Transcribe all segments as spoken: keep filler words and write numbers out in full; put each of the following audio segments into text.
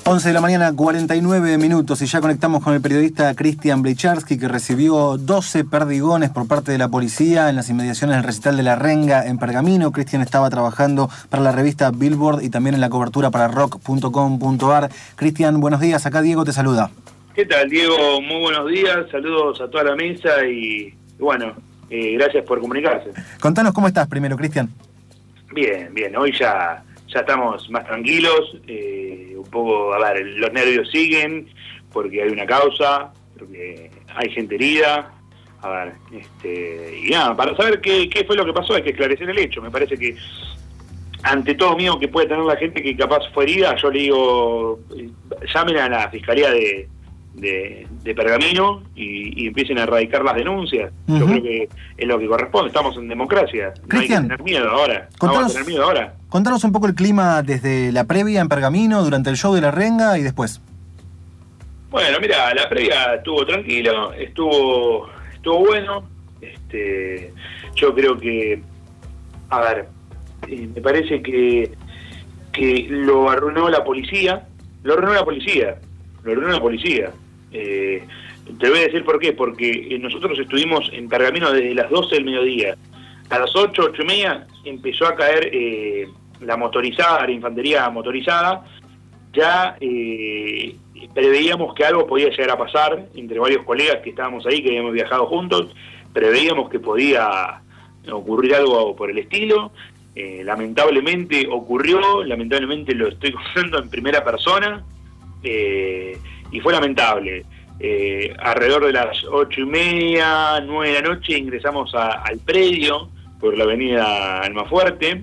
once de la mañana, cuarenta y nueve minutos, y ya conectamos con el periodista Cristian Blicharski, que recibió doce perdigones por parte de la policía en las inmediaciones del recital de La Renga en Pergamino. Cristian estaba trabajando para la revista Billboard y también en la cobertura para rock punto com punto a r. Cristian, buenos días, acá Diego te saluda. ¿Qué tal, Diego? Muy buenos días, saludos a toda la mesa y, y bueno, eh, gracias por comunicarse. Contanos cómo estás primero, Cristian. Bien, bien, hoy ya... Ya estamos más tranquilos, eh, un poco, a ver, los nervios siguen, porque hay una causa, porque hay gente herida, a ver, este, y nada, para saber qué, qué fue lo que pasó hay que esclarecer el hecho. Me parece que, ante todo miedo que puede tener la gente que capaz fue herida, yo le digo, llamen a la Fiscalía de, de, de Pergamino y, y empiecen a erradicar las denuncias. Uh-huh. Yo creo que es lo que corresponde, estamos en democracia, no hay que tener miedo ahora, contanos, no vamos a tener miedo ahora. Contanos un poco el clima desde la previa en Pergamino, durante el show de La Renga y después. Bueno, mira, la previa estuvo tranquilo, estuvo estuvo bueno. Este, yo creo que, a ver, eh, me parece que que lo arruinó la policía, lo arruinó la policía, lo arruinó la policía. Eh, te voy a decir por qué, porque nosotros estuvimos en Pergamino desde las doce del mediodía. A las ocho, ocho y media empezó a caer eh, la motorizada, la infantería motorizada. Ya eh, preveíamos que algo podía llegar a pasar entre varios colegas que estábamos ahí, que habíamos viajado juntos. Preveíamos que podía ocurrir algo por el estilo. Eh, lamentablemente ocurrió, lamentablemente lo estoy contando en primera persona, eh, y fue lamentable. Eh, alrededor de las ocho y media, nueve de la noche ingresamos a, al predio por la avenida Almafuerte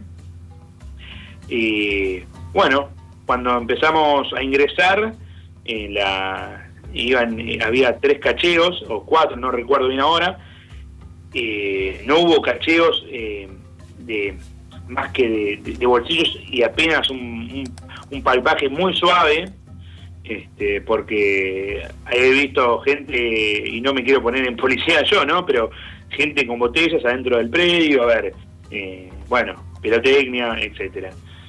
y bueno, cuando empezamos a ingresar en la iban había tres cacheos o cuatro, no recuerdo bien ahora. Eh, no hubo cacheos eh, de más que de, de, de bolsillos y apenas un, un, un palpaje muy suave. Este, porque he visto gente, y no me quiero poner en policía yo, ¿no? Pero gente con botellas adentro del predio, a ver, eh, bueno, pirotecnia, etcétera.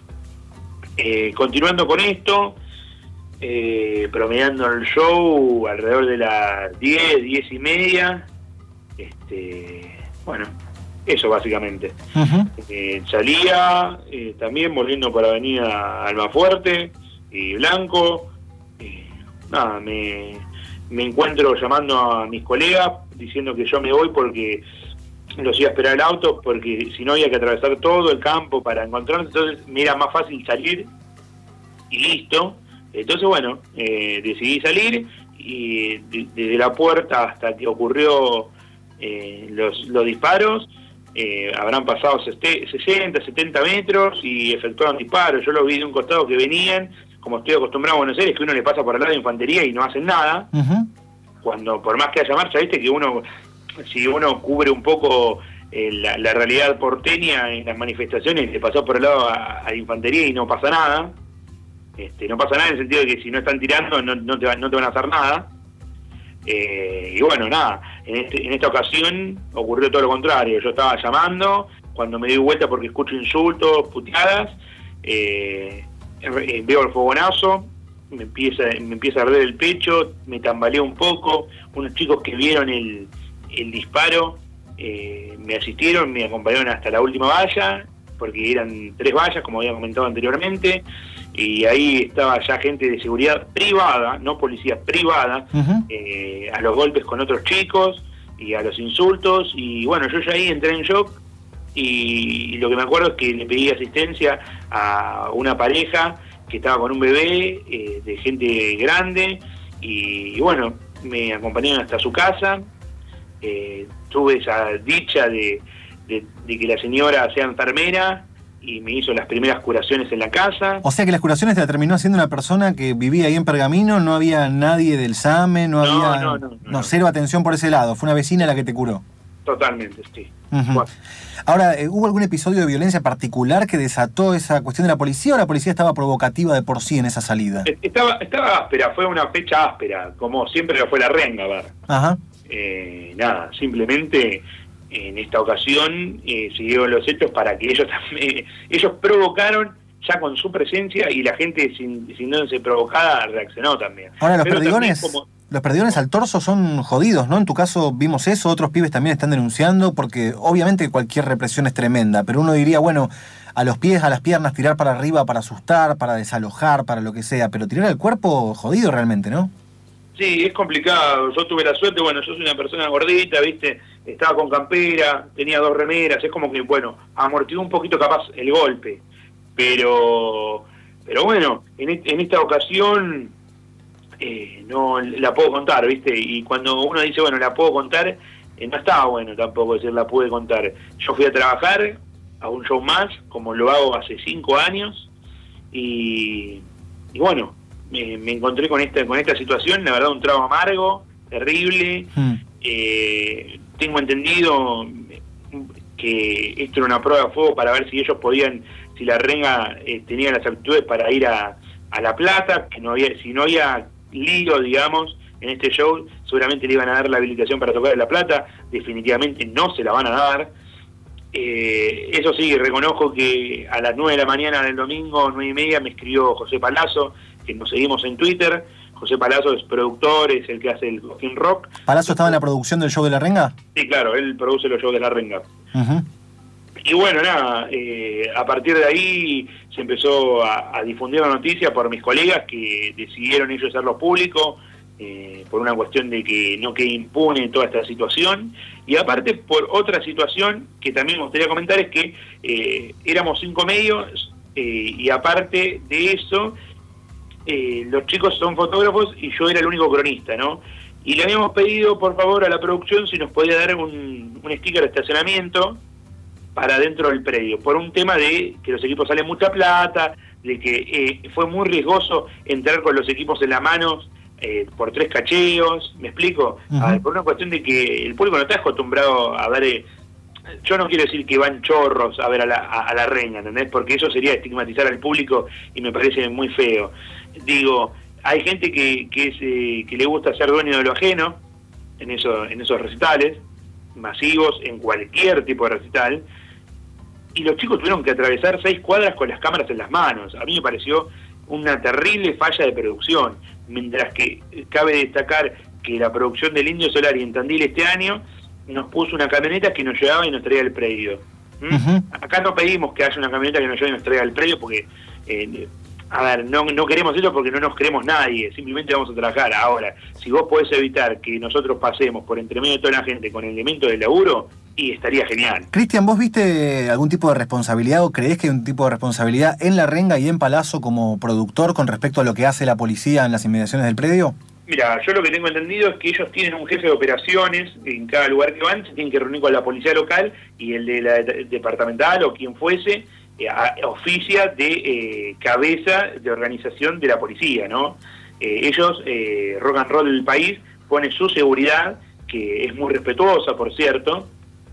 Eh, continuando con esto, eh, promediando el show alrededor de las diez, diez y media, este, bueno, eso básicamente. Uh-huh. Eh, salía eh, también volviendo por la avenida Almafuerte y Blanco. Eh, nada, me, me encuentro llamando a mis colegas diciendo que yo me voy porque los iba a esperar el auto, porque si no había que atravesar todo el campo para encontrarnos, entonces me era más fácil salir y listo. Entonces bueno, eh, decidí salir y de, desde la puerta hasta que ocurrió eh, los, los disparos eh, habrán pasado sesenta, setenta metros y efectuaron disparos. Yo los vi de un costado que venían, como estoy acostumbrado a Buenos Aires, que uno le pasa por al lado de infantería y no hacen nada. Uh-huh. Cuando, por más que haya marcha, viste que uno, si uno cubre un poco eh, la, la realidad porteña en las manifestaciones, le pasó por el lado a, a la infantería y no pasa nada. Este, no pasa nada en el sentido de que si no están tirando no, no, te, va, no te van a hacer nada. Eh, y bueno, nada, en, este, en esta ocasión ocurrió todo lo contrario. Yo estaba llamando, cuando me di vuelta porque escucho insultos, puteadas, eh, veo el fogonazo, me empieza, me empieza a arder el pecho, me tambaleo un poco. Unos chicos que vieron el, el disparo eh, me asistieron, me acompañaron hasta la última valla, porque eran tres vallas, como había comentado anteriormente, y ahí estaba ya gente de seguridad privada, no policía, privada, uh-huh. eh, a los golpes con otros chicos y a los insultos, y bueno, yo ya ahí entré en shock. Y lo que me acuerdo es que le pedí asistencia a una pareja que estaba con un bebé, eh, de gente grande, y, y bueno, me acompañaron hasta su casa. Eh, tuve esa dicha de, de, de que la señora sea enfermera y me hizo las primeras curaciones en la casa. O sea que las curaciones te la terminó haciendo una persona que vivía ahí en Pergamino, no había nadie del SAME, no, no había no, no, no, no, cero atención por ese lado, fue una vecina la que te curó. Totalmente, sí. Uh-huh. Bueno. Ahora, ¿hubo algún episodio de violencia particular que desató esa cuestión de la policía o la policía estaba provocativa de por sí en esa salida? Estaba, estaba áspera, fue una fecha áspera, como siempre lo fue La Renga, a ver. Ajá. Eh, nada, simplemente en esta ocasión eh, siguieron los hechos para que ellos también, ellos provocaron, ya con su presencia, y la gente sin, sintiéndose provocada reaccionó también. Ahora, los Pero perdigones, como... los perdigones al torso son jodidos, ¿no? En tu caso vimos eso, otros pibes también están denunciando, porque obviamente cualquier represión es tremenda, pero uno diría, bueno, a los pies, a las piernas, tirar para arriba para asustar, para desalojar, para lo que sea, pero tirar al cuerpo, jodido realmente, ¿no? Sí, es complicado. Yo tuve la suerte, bueno, yo soy una persona gordita, ¿viste? Estaba con campera, tenía dos remeras, es como que, bueno, amortiguó un poquito capaz el golpe. Pero, pero bueno, en, et- en esta ocasión eh, no la puedo contar, ¿viste? Y cuando uno dice, bueno, la puedo contar, eh, no estaba bueno tampoco decir la pude contar. Yo fui a trabajar a un show más, como lo hago hace cinco años, y, y bueno, me, me encontré con esta, con esta situación, la verdad, un trago amargo, terrible. Mm. Eh, tengo entendido que esto era una prueba de fuego para ver si ellos podían, si la renga eh, tenía las aptitudes para ir a, a La Plata, que no había, si no había lío, digamos, en este show, seguramente le iban a dar la habilitación para tocar en La Plata. Definitivamente no se la van a dar. Eh, eso sí, reconozco que a las nueve de la mañana del domingo, nueve y media, me escribió José Palazzo, que nos seguimos en Twitter. José Palazzo es productor, es el que hace el Coquín Rock. ¿Palazzo estaba en la producción del show de La Renga? Sí, claro, él produce los shows de La Renga. Uh-huh. Y bueno, nada, eh, a partir de ahí se empezó a, a difundir la noticia por mis colegas, que decidieron ellos hacerlo público, eh, por una cuestión de que no quede impune toda esta situación. Y aparte por otra situación que también me gustaría comentar, es que eh, éramos cinco medios, eh, y aparte de eso, eh, los chicos son fotógrafos y yo era el único cronista, ¿no? Y le habíamos pedido por favor a la producción si nos podía dar un, un sticker de estacionamiento para dentro del predio, por un tema de que los equipos salen mucha plata, de que eh, fue muy riesgoso entrar con los equipos en la mano eh, por tres cacheos, ¿me explico? Uh-huh. A ver, por una cuestión de que el público no está acostumbrado a ver, eh, yo no quiero decir que van chorros a ver a la, a, a la reina, ¿entendés? Porque eso sería estigmatizar al público y me parece muy feo. Digo, hay gente que, que, es, eh, que le gusta ser dueño de lo ajeno en, eso, en esos recitales masivos, en cualquier tipo de recital, y los chicos tuvieron que atravesar seis cuadras con las cámaras en las manos. A mí me pareció una terrible falla de producción, mientras que cabe destacar que la producción del Indio Solari en Tandil este año nos puso una camioneta que nos llevaba y nos traía al predio. ¿Mm? Uh-huh. Acá no pedimos que haya una camioneta que nos lleve y nos traiga al predio porque, eh, a ver, no, no queremos eso porque no nos queremos nadie, simplemente vamos a trabajar. Ahora, si vos podés evitar que nosotros pasemos por entre medio de toda la gente con elementos de laburo, y estaría genial. Cristian, ¿vos viste algún tipo de responsabilidad o creés que hay un tipo de responsabilidad en La Renga y en Palazzo como productor con respecto a lo que hace la policía en las inmediaciones del predio? Mira, yo lo que tengo entendido es que ellos tienen un jefe de operaciones en cada lugar que van, se tienen que reunir con la policía local y el de la de, departamental o quien fuese, eh, a, oficia de eh, cabeza de organización de la policía, ¿no? Eh, ellos, eh, Rock and Roll del país, pone su seguridad, que es muy respetuosa, por cierto,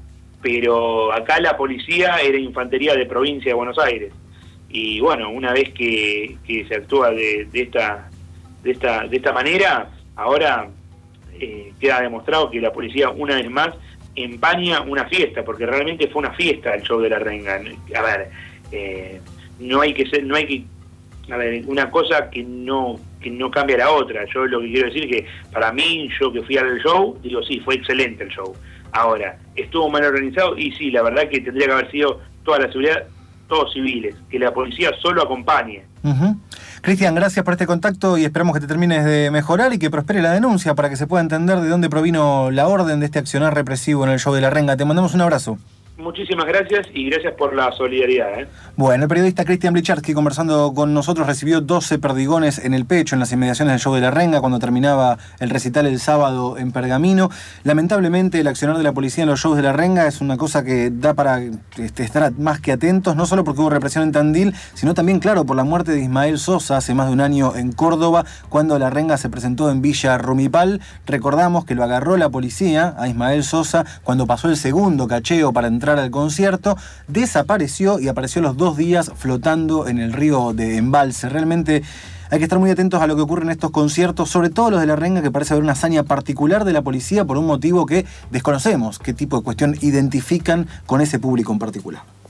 pero acá la policía era infantería de provincia de Buenos Aires. Y bueno, una vez que, que se actúa de, de esta de esta de esta manera, ahora eh, queda demostrado que la policía una vez más empaña una fiesta, porque realmente fue una fiesta el show de La Renga. A ver, eh, no hay que ser, no hay que, a ver, una cosa que no que no cambia la otra. Yo lo que quiero decir es que para mí, yo que fui al show, digo, sí, fue excelente el show. Ahora, ¿estuvo mal organizado? Y sí, la verdad que tendría que haber sido toda la seguridad, todos civiles, que la policía solo acompañe. Uh-huh. Cristian, gracias por este contacto y esperamos que te termines de mejorar y que prospere la denuncia para que se pueda entender de dónde provino la orden de este accionar represivo en el show de La Renga. Te mandamos un abrazo. Muchísimas gracias y gracias por la solidaridad. ¿eh? Bueno, el periodista Cristian Blicharski, conversando con nosotros, recibió doce perdigones en el pecho en las inmediaciones del show de La Renga cuando terminaba el recital el sábado en Pergamino. Lamentablemente, el accionar de la policía en los shows de La Renga es una cosa que da para este, estar más que atentos, no solo porque hubo represión en Tandil, sino también, claro, por la muerte de Ismael Sosa hace más de un año en Córdoba, cuando La Renga se presentó en Villa Rumipal. Recordamos que lo agarró la policía a Ismael Sosa cuando pasó el segundo cacheo para entrar al concierto, desapareció y apareció los dos días flotando en el río de Embalse. Realmente hay que estar muy atentos a lo que ocurre en estos conciertos, sobre todo los de La Renga, que parece haber una hazaña particular de la policía por un motivo que desconocemos, qué tipo de cuestión identifican con ese público en particular.